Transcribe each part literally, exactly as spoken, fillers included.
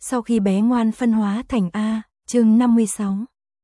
Sau khi bé ngoan phân hóa thành A, chương năm mươi sáu.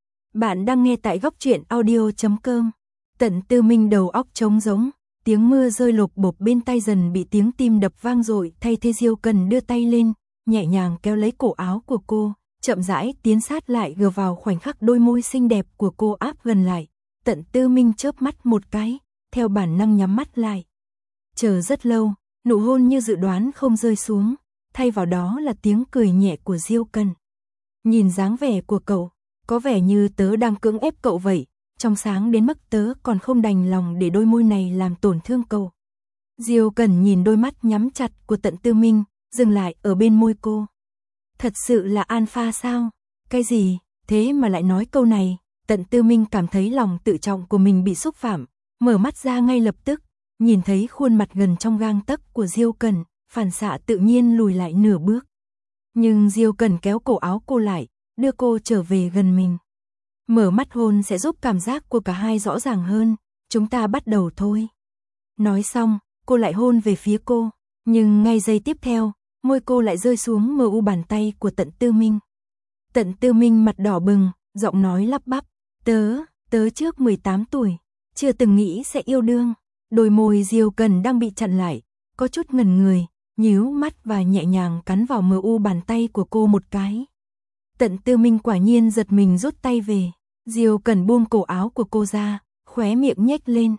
Bạn đang nghe tại góc truyện audio chấm com. Tận Tư Minh đầu óc trống rỗng, tiếng mưa rơi lộp bộp bên tai dần bị tiếng tim đập vang dội, thay thế Diêu Cần đưa tay lên, nhẹ nhàng kéo lấy cổ áo của cô, chậm rãi tiến sát lại gờ vào khoảnh khắc đôi môi xinh đẹp của cô áp gần lại. Tận Tư Minh chớp mắt một cái, theo bản năng nhắm mắt lại. Chờ rất lâu, nụ hôn như dự đoán không rơi xuống, thay vào đó là tiếng cười nhẹ của Diêu Cần. Nhìn dáng vẻ của cậu, có vẻ như tớ đang cưỡng ép cậu vậy, trong sáng đến mức tớ còn không đành lòng để đôi môi này làm tổn thương cậu. Diêu Cần nhìn đôi mắt nhắm chặt của Tận Tư Minh, dừng lại ở bên môi cô. Thật sự là alpha sao? Cái gì? Thế mà lại nói câu này. Tận Tư Minh cảm thấy lòng tự trọng của mình bị xúc phạm, mở mắt ra ngay lập tức, nhìn thấy khuôn mặt gần trong gang tấc của Diêu Cần, phản xạ tự nhiên lùi lại nửa bước. Nhưng Diêu Cần kéo cổ áo cô lại, đưa cô trở về gần mình. Mở mắt hôn sẽ giúp cảm giác của cả hai rõ ràng hơn, chúng ta bắt đầu thôi. Nói xong, cô lại hôn về phía cô, nhưng ngay giây tiếp theo, môi cô lại rơi xuống mờ u bàn tay của Tận Tư Minh. Tận Tư Minh mặt đỏ bừng, giọng nói lắp bắp, tớ, tớ trước mười tám tuổi, chưa từng nghĩ sẽ yêu đương. Đôi môi Diêu Cần đang bị chặn lại, có chút ngẩn người, nhíu mắt và nhẹ nhàng cắn vào mờ u bàn tay của cô một cái. Tận Tư Minh quả nhiên giật mình rút tay về, Diêu Cần buông cổ áo của cô ra, khóe miệng nhếch lên.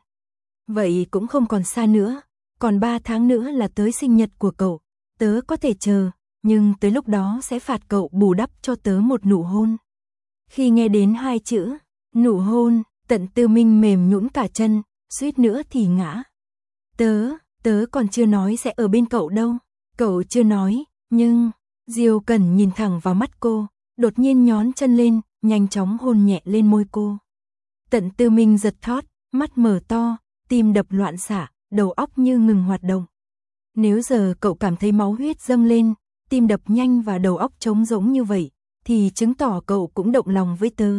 Vậy cũng không còn xa nữa, còn ba tháng nữa là tới sinh nhật của cậu, tớ có thể chờ, nhưng tới lúc đó sẽ phạt cậu bù đắp cho tớ một nụ hôn. Khi nghe đến hai chữ, nụ hôn, Tận Tư Minh mềm nhũn cả chân, suýt nữa thì ngã. Tớ, tớ còn chưa nói sẽ ở bên cậu đâu, cậu chưa nói, nhưng... Diêu Cần nhìn thẳng vào mắt cô, đột nhiên nhón chân lên, nhanh chóng hôn nhẹ lên môi cô. Tận Tư Minh giật thót, mắt mở to, tim đập loạn xạ, đầu óc như ngừng hoạt động. Nếu giờ cậu cảm thấy máu huyết dâng lên, tim đập nhanh và đầu óc trống rỗng như vậy, thì chứng tỏ cậu cũng động lòng với tớ.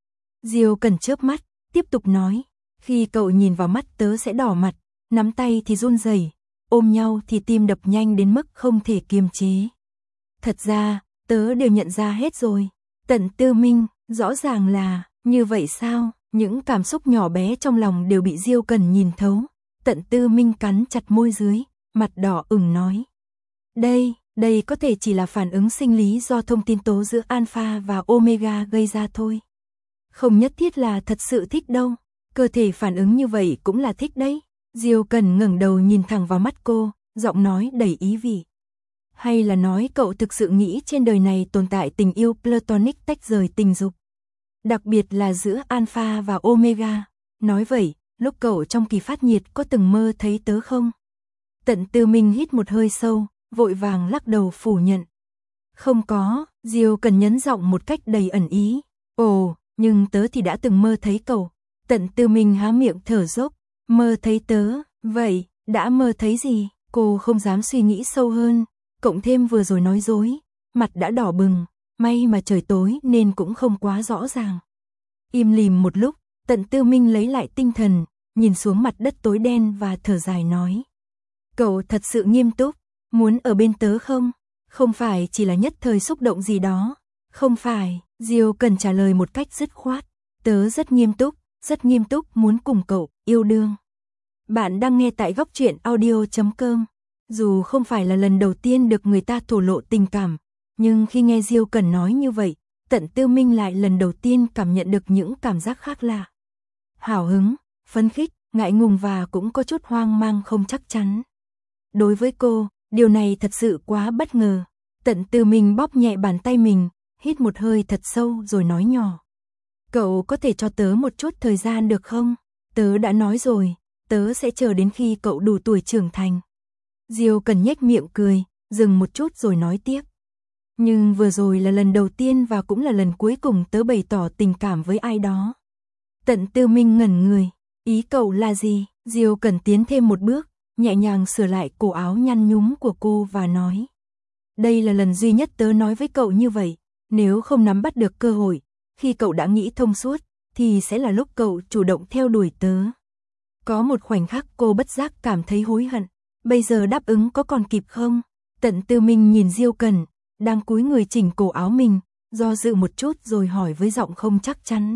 Diêu Cần chớp mắt, tiếp tục nói, khi cậu nhìn vào mắt tớ sẽ đỏ mặt, nắm tay thì run rẩy, ôm nhau thì tim đập nhanh đến mức không thể kiềm chế. Thật ra, tớ đều nhận ra hết rồi. Tận Tư Minh, rõ ràng là, như vậy sao? Những cảm xúc nhỏ bé trong lòng đều bị Diêu Cần nhìn thấu. Tận Tư Minh cắn chặt môi dưới, mặt đỏ ửng nói. Đây, đây có thể chỉ là phản ứng sinh lý do thông tin tố giữa alpha và omega gây ra thôi. Không nhất thiết là thật sự thích đâu. Cơ thể phản ứng như vậy cũng là thích đấy. Diêu Cần ngẩng đầu nhìn thẳng vào mắt cô, giọng nói đầy ý vị. Hay là nói cậu thực sự nghĩ trên đời này tồn tại tình yêu platonic tách rời tình dục? Đặc biệt là giữa alpha và omega. Nói vậy, lúc cậu trong kỳ phát nhiệt có từng mơ thấy tớ không? Tận Tư Minh hít một hơi sâu, vội vàng lắc đầu phủ nhận. Không có, Diêu Cần nhấn giọng một cách đầy ẩn ý. Ồ, nhưng tớ thì đã từng mơ thấy cậu. Tận Tư Minh há miệng thở dốc. Mơ thấy tớ, vậy, đã mơ thấy gì? Cô không dám suy nghĩ sâu hơn. Cộng thêm vừa rồi nói dối, mặt đã đỏ bừng, may mà trời tối nên cũng không quá rõ ràng. Im lìm một lúc, Tận Tư Minh lấy lại tinh thần, nhìn xuống mặt đất tối đen và thở dài nói. Cậu thật sự nghiêm túc, muốn ở bên tớ không? Không phải chỉ là nhất thời xúc động gì đó. Không phải, Diêu Cần trả lời một cách dứt khoát. Tớ rất nghiêm túc, rất nghiêm túc muốn cùng cậu, yêu đương. Bạn đang nghe tại góc truyện audio chấm com. Dù không phải là lần đầu tiên được người ta thổ lộ tình cảm, nhưng khi nghe Diêu Cần nói như vậy, Tận Tư Minh lại lần đầu tiên cảm nhận được những cảm giác khác lạ. Hào hứng, phấn khích, ngại ngùng và cũng có chút hoang mang không chắc chắn. Đối với cô, điều này thật sự quá bất ngờ. Tận Tư Minh bóp nhẹ bàn tay mình, hít một hơi thật sâu rồi nói nhỏ. Cậu có thể cho tớ một chút thời gian được không? Tớ đã nói rồi, tớ sẽ chờ đến khi cậu đủ tuổi trưởng thành. Diêu Cần nhếch miệng cười, dừng một chút rồi nói tiếp. Nhưng vừa rồi là lần đầu tiên và cũng là lần cuối cùng tớ bày tỏ tình cảm với ai đó. Tận Tư Minh ngẩn người, ý cậu là gì? Diêu Cần tiến thêm một bước, nhẹ nhàng sửa lại cổ áo nhăn nhúm của cô và nói. Đây là lần duy nhất tớ nói với cậu như vậy, nếu không nắm bắt được cơ hội, khi cậu đã nghĩ thông suốt, thì sẽ là lúc cậu chủ động theo đuổi tớ. Có một khoảnh khắc cô bất giác cảm thấy hối hận. Bây giờ đáp ứng có còn kịp không? Tận Tư Minh nhìn Diêu Cần, đang cúi người chỉnh cổ áo mình, do dự một chút rồi hỏi với giọng không chắc chắn.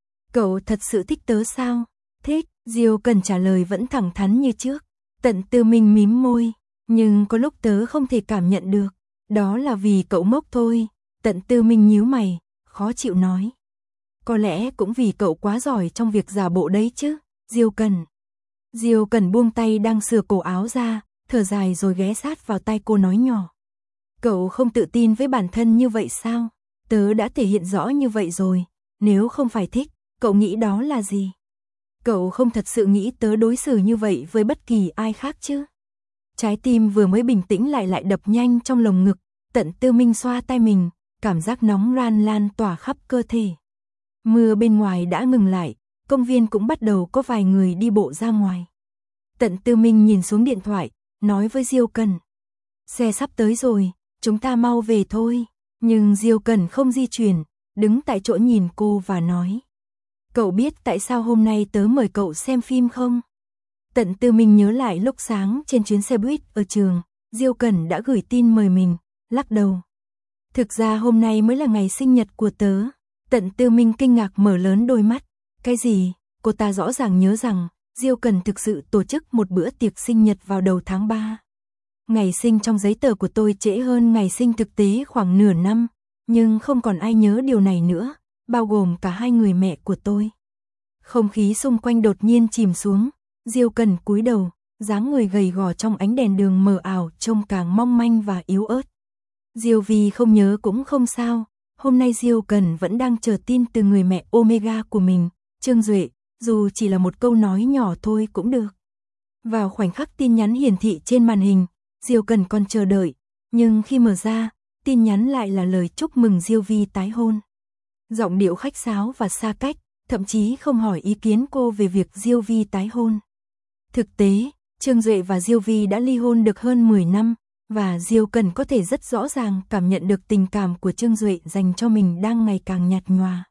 Cậu thật sự thích tớ sao? Thích, Diêu Cần trả lời vẫn thẳng thắn như trước. Tận Tư Minh mím môi, nhưng có lúc tớ không thể cảm nhận được, đó là vì cậu ngốc thôi. Tận Tư Minh nhíu mày, khó chịu nói. Có lẽ cũng vì cậu quá giỏi trong việc giả bộ đấy chứ, Diêu Cần. Diêu Cần buông tay đang sửa cổ áo ra, thở dài rồi ghé sát vào tai cô nói nhỏ. Cậu không tự tin với bản thân như vậy sao? Tớ đã thể hiện rõ như vậy rồi, nếu không phải thích, cậu nghĩ đó là gì? Cậu không thật sự nghĩ tớ đối xử như vậy với bất kỳ ai khác chứ? Trái tim vừa mới bình tĩnh lại lại đập nhanh trong lồng ngực, Tận Tư Minh xoa tay mình, cảm giác nóng ran lan tỏa khắp cơ thể. Mưa bên ngoài đã ngừng lại, công viên cũng bắt đầu có vài người đi bộ ra ngoài. Tận Tư Minh nhìn xuống điện thoại, nói với Diêu Cần. Xe sắp tới rồi, chúng ta mau về thôi. Nhưng Diêu Cần không di chuyển, đứng tại chỗ nhìn cô và nói. Cậu biết tại sao hôm nay tớ mời cậu xem phim không? Tận Tư Minh nhớ lại lúc sáng trên chuyến xe buýt ở trường, Diêu Cần đã gửi tin mời mình, lắc đầu. Thực ra hôm nay mới là ngày sinh nhật của tớ. Tận Tư Minh kinh ngạc mở lớn đôi mắt. Cái gì? Cô ta rõ ràng nhớ rằng Diêu Cần thực sự tổ chức một bữa tiệc sinh nhật vào đầu tháng ba. Ngày sinh trong giấy tờ của tôi trễ hơn ngày sinh thực tế khoảng nửa năm, nhưng không còn ai nhớ điều này nữa, bao gồm cả hai người mẹ của tôi. Không khí xung quanh đột nhiên chìm xuống, Diêu Cần cúi đầu, dáng người gầy gò trong ánh đèn đường mờ ảo trông càng mong manh và yếu ớt. Diêu Vi không nhớ cũng không sao, hôm nay Diêu Cần vẫn đang chờ tin từ người mẹ Omega của mình, Trương Duệ, dù chỉ là một câu nói nhỏ thôi cũng được. Vào khoảnh khắc tin nhắn hiển thị trên màn hình, Diêu Cần còn chờ đợi, nhưng khi mở ra, tin nhắn lại là lời chúc mừng Diêu Vi tái hôn. Giọng điệu khách sáo và xa cách, thậm chí không hỏi ý kiến cô về việc Diêu Vi tái hôn. Thực tế, Trương Duệ và Diêu Vi đã ly hôn được hơn mười năm, và Diêu Cần có thể rất rõ ràng cảm nhận được tình cảm của Trương Duệ dành cho mình đang ngày càng nhạt nhòa.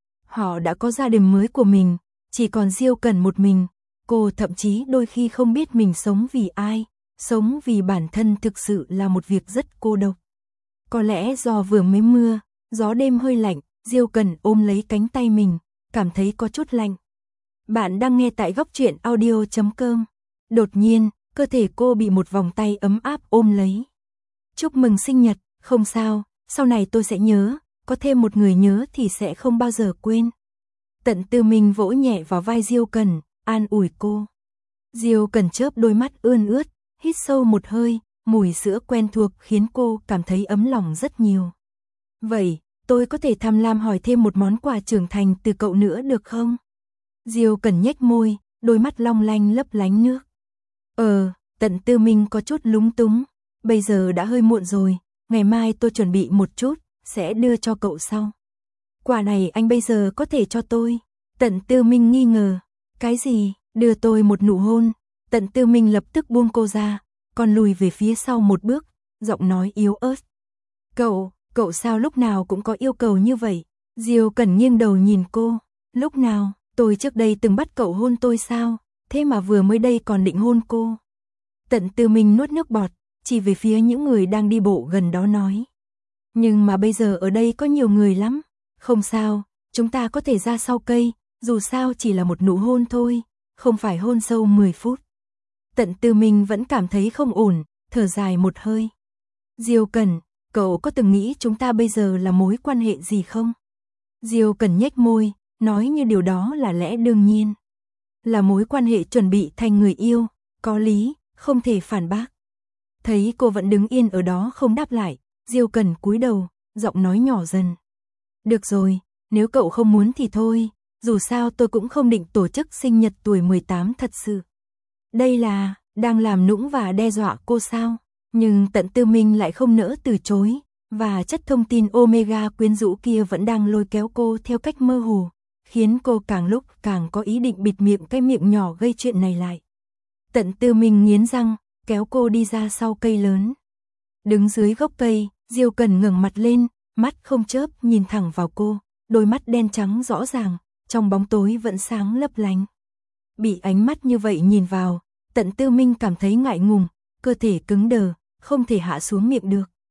Họ đã có gia đình mới của mình, chỉ còn Diêu Cần một mình, cô thậm chí đôi khi không biết mình sống vì ai, sống vì bản thân thực sự là một việc rất cô độc. Có lẽ do vừa mới mưa, gió đêm hơi lạnh, Diêu Cần ôm lấy cánh tay mình, cảm thấy có chút lạnh. Bạn đang nghe tại góc truyện audio chấm com. Đột nhiên, cơ thể cô bị một vòng tay ấm áp ôm lấy. Chúc mừng sinh nhật, không sao, sau này tôi sẽ nhớ, có thêm một người nhớ thì sẽ không bao giờ quên. Tận Tư Minh vỗ nhẹ vào vai Diêu Cần, an ủi cô. Diêu Cần chớp đôi mắt ươn ướt, hít sâu một hơi, mùi sữa quen thuộc khiến cô cảm thấy ấm lòng rất nhiều. Vậy, tôi có thể tham lam hỏi thêm một món quà trưởng thành từ cậu nữa được không? Diêu Cần nhếch môi, đôi mắt long lanh lấp lánh nước. Ờ, Tận Tư Minh có chút lúng túng, bây giờ đã hơi muộn rồi, ngày mai tôi chuẩn bị một chút, sẽ đưa cho cậu sau. Quà này anh bây giờ có thể cho tôi. Tận Tư Minh nghi ngờ, cái gì, đưa tôi một nụ hôn. Tận Tư Minh lập tức buông cô ra, còn lùi về phía sau một bước, giọng nói yếu ớt. Cậu, cậu sao lúc nào cũng có yêu cầu như vậy? Diêu Cần nghiêng đầu nhìn cô, lúc nào, tôi trước đây từng bắt cậu hôn tôi sao, thế mà vừa mới đây còn định hôn cô. Tận Tư Minh nuốt nước bọt, chỉ về phía những người đang đi bộ gần đó nói. Nhưng mà bây giờ ở đây có nhiều người lắm, không sao, chúng ta có thể ra sau cây, dù sao chỉ là một nụ hôn thôi, không phải hôn sâu mười phút. Tận Tư Minh vẫn cảm thấy không ổn, thở dài một hơi. Diêu Cần, cậu có từng nghĩ chúng ta bây giờ là mối quan hệ gì không? Diêu Cần nhếch môi, nói như điều đó là lẽ đương nhiên. Là mối quan hệ chuẩn bị thành người yêu, có lý, không thể phản bác. Thấy cô vẫn đứng yên ở đó không đáp lại, Diêu Cần cúi đầu, giọng nói nhỏ dần. Được rồi, nếu cậu không muốn thì thôi, dù sao tôi cũng không định tổ chức sinh nhật tuổi mười tám thật sự. Đây là, đang làm nũng và đe dọa cô sao? Nhưng Tận Tư Minh lại không nỡ từ chối, và chất thông tin Omega quyến rũ kia vẫn đang lôi kéo cô theo cách mơ hồ, khiến cô càng lúc càng có ý định bịt miệng cái miệng nhỏ gây chuyện này lại. Tận Tư Minh nghiến răng, kéo cô đi ra sau cây lớn. Đứng dưới gốc cây, Diêu Cần ngẩng mặt lên, mắt không chớp nhìn thẳng vào cô, đôi mắt đen trắng rõ ràng, trong bóng tối vẫn sáng lấp lánh. Bị ánh mắt như vậy nhìn vào, Tận Tư Minh cảm thấy ngại ngùng, cơ thể cứng đờ, không thể hạ xuống miệng được.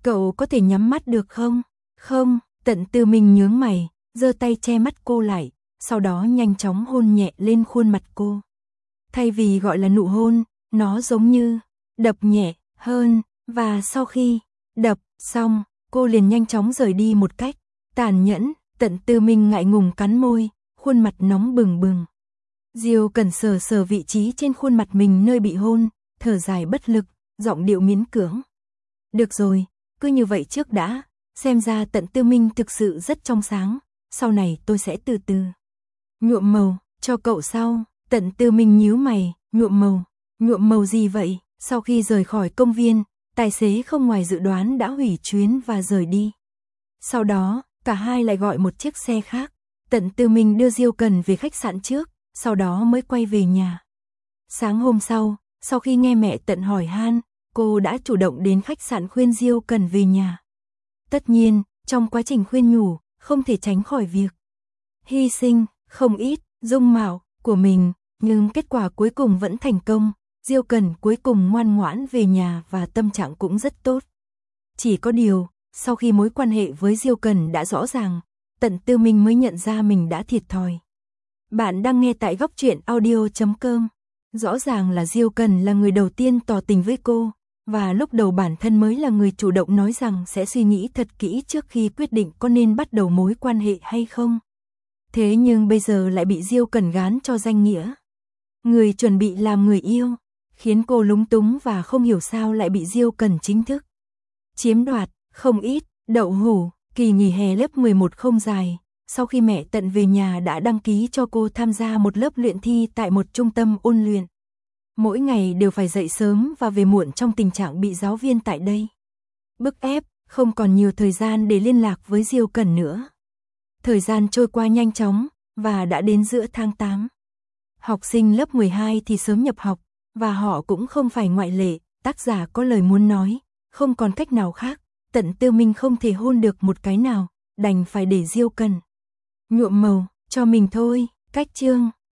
Cậu có thể nhắm mắt được không? Không, Tận Tư Minh nhướng mày, giơ tay che mắt cô lại, sau đó nhanh chóng hôn nhẹ lên khuôn mặt cô. Thay vì gọi là nụ hôn, nó giống như đập nhẹ hơn, và sau khi đập xong, cô liền nhanh chóng rời đi một cách tàn nhẫn. Tận Tư Minh ngại ngùng cắn môi, khuôn mặt nóng bừng bừng. Diêu Cẩn sờ sờ vị trí trên khuôn mặt mình nơi bị hôn, thở dài bất lực, giọng điệu miễn cưỡng. Được rồi, cứ như vậy trước đã, xem ra Tận Tư Minh thực sự rất trong sáng, sau này tôi sẽ từ từ nhuộm màu cho cậu sau. Tận Tư Minh nhíu mày, nhuộm màu, nhuộm màu gì vậy? Sau khi rời khỏi công viên, tài xế không ngoài dự đoán đã hủy chuyến và rời đi. Sau đó, cả hai lại gọi một chiếc xe khác. Tận Tư Minh đưa Diêu Cần về khách sạn trước, sau đó mới quay về nhà. Sáng hôm sau, sau khi nghe mẹ Tận hỏi han, cô đã chủ động đến khách sạn khuyên Diêu Cần về nhà. Tất nhiên, trong quá trình khuyên nhủ, không thể tránh khỏi việc hy sinh không ít dung mạo của mình, nhưng kết quả cuối cùng vẫn thành công. Diêu Cần cuối cùng ngoan ngoãn về nhà và tâm trạng cũng rất tốt. Chỉ có điều, sau khi mối quan hệ với Diêu Cần đã rõ ràng, Tận Tư Minh mới nhận ra mình đã thiệt thòi. Bạn đang nghe tại góc truyện audio chấm com. Rõ ràng là Diêu Cần là người đầu tiên tỏ tình với cô, và lúc đầu bản thân mới là người chủ động nói rằng sẽ suy nghĩ thật kỹ trước khi quyết định có nên bắt đầu mối quan hệ hay không. Thế nhưng bây giờ lại bị Diêu Cần gán cho danh nghĩa người chuẩn bị làm người yêu, khiến cô lúng túng và không hiểu sao lại bị Diêu Cần chính thức chiếm đoạt. Không ít đậu hũ. Kỳ nghỉ hè lớp mười một không dài, sau khi mẹ Tận về nhà đã đăng ký cho cô tham gia một lớp luyện thi tại một trung tâm ôn luyện. Mỗi ngày đều phải dậy sớm và về muộn trong tình trạng bị giáo viên tại đây bức ép, không còn nhiều thời gian để liên lạc với Diêu Cần nữa. Thời gian trôi qua nhanh chóng, và đã đến giữa tháng tám. Học sinh lớp mười hai thì sớm nhập học, và họ cũng không phải ngoại lệ. Tác giả có lời muốn nói, không còn cách nào khác, Tận Tư Minh không thể hôn được một cái nào, đành phải để Diêu Cần nhuộm màu cho mình thôi. Cách chương